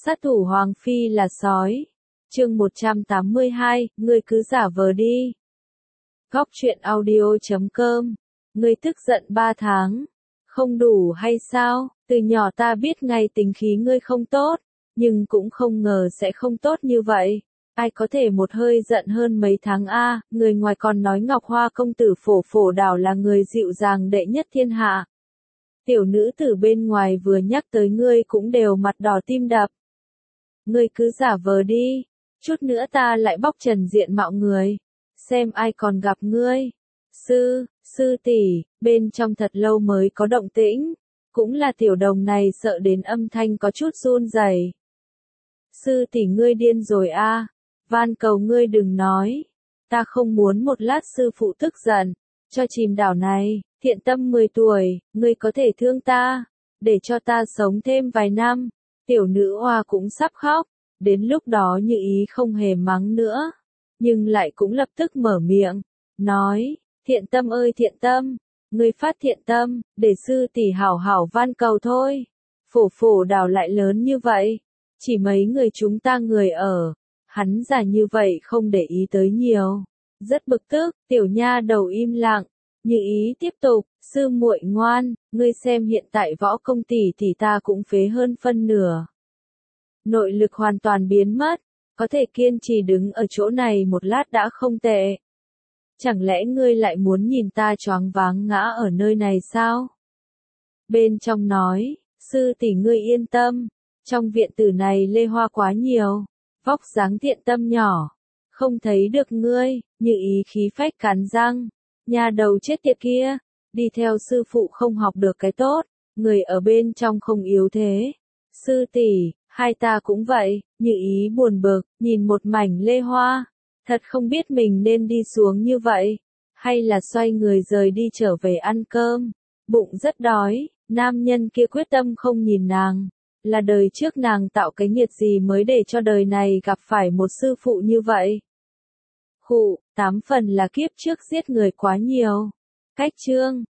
Sát thủ Hoàng Phi là sói. Chương 182, ngươi cứ giả vờ đi. Góc truyện audio.com. Ngươi tức giận 3 tháng. Không đủ hay sao? Từ nhỏ ta biết ngay tính khí ngươi không tốt, nhưng cũng không ngờ sẽ không tốt như vậy. Ai có thể một hơi giận hơn mấy tháng a? Người ngoài còn nói Ngọc Hoa công tử Phổ Phổ Đảo là người dịu dàng đệ nhất thiên hạ. Tiểu nữ tử bên ngoài vừa nhắc tới ngươi cũng đều mặt đỏ tim đập. Ngươi cứ giả vờ đi, chút nữa ta lại bóc trần diện mạo người, xem ai còn gặp ngươi. Sư tỷ, bên trong thật lâu mới có động tĩnh, cũng là tiểu đồng này sợ đến âm thanh có chút run rẩy. Sư tỷ ngươi điên rồi a, van cầu ngươi đừng nói, ta không muốn một lát sư phụ tức giận, cho chìm đảo này. Thiện Tâm 10 tuổi, ngươi có thể thương ta, để cho ta sống thêm vài năm. Tiểu nữ hoa cũng sắp khóc, đến lúc đó Như Ý không hề mắng nữa, nhưng lại cũng lập tức mở miệng, nói, Thiện Tâm ơi Thiện Tâm, ngươi phát thiện tâm, để sư tỷ hảo hảo van cầu thôi. Phổ Phổ Đảo lại lớn như vậy, chỉ mấy người chúng ta người ở, hắn già như vậy không để ý tới nhiều, rất bực tức. Tiểu nha đầu im lặng. Như Ý tiếp tục, sư muội ngoan, ngươi xem hiện tại võ công tỷ thì ta cũng phế hơn phân nửa. Nội lực hoàn toàn biến mất, có thể kiên trì đứng ở chỗ này một lát đã không tệ. Chẳng lẽ ngươi lại muốn nhìn ta choáng váng ngã ở nơi này sao? Bên trong nói, sư tỷ ngươi yên tâm, trong viện tử này lê hoa quá nhiều, vóc dáng Thiện Tâm nhỏ, không thấy được ngươi. Như Ý khí phách cắn răng. Nhà đầu chết tiệt kia, đi theo sư phụ không học được cái tốt, người ở bên trong không yếu thế. Sư tỷ, hai ta cũng vậy. Như Ý buồn bực, nhìn một mảnh lê hoa, thật không biết mình nên đi xuống như vậy, hay là xoay người rời đi trở về ăn cơm. Bụng rất đói, nam nhân kia quyết tâm không nhìn nàng, là đời trước nàng tạo cái nghiệt gì mới để cho đời này gặp phải một sư phụ như vậy. Khụ, 8 phần là kiếp trước giết người quá nhiều. Cách chương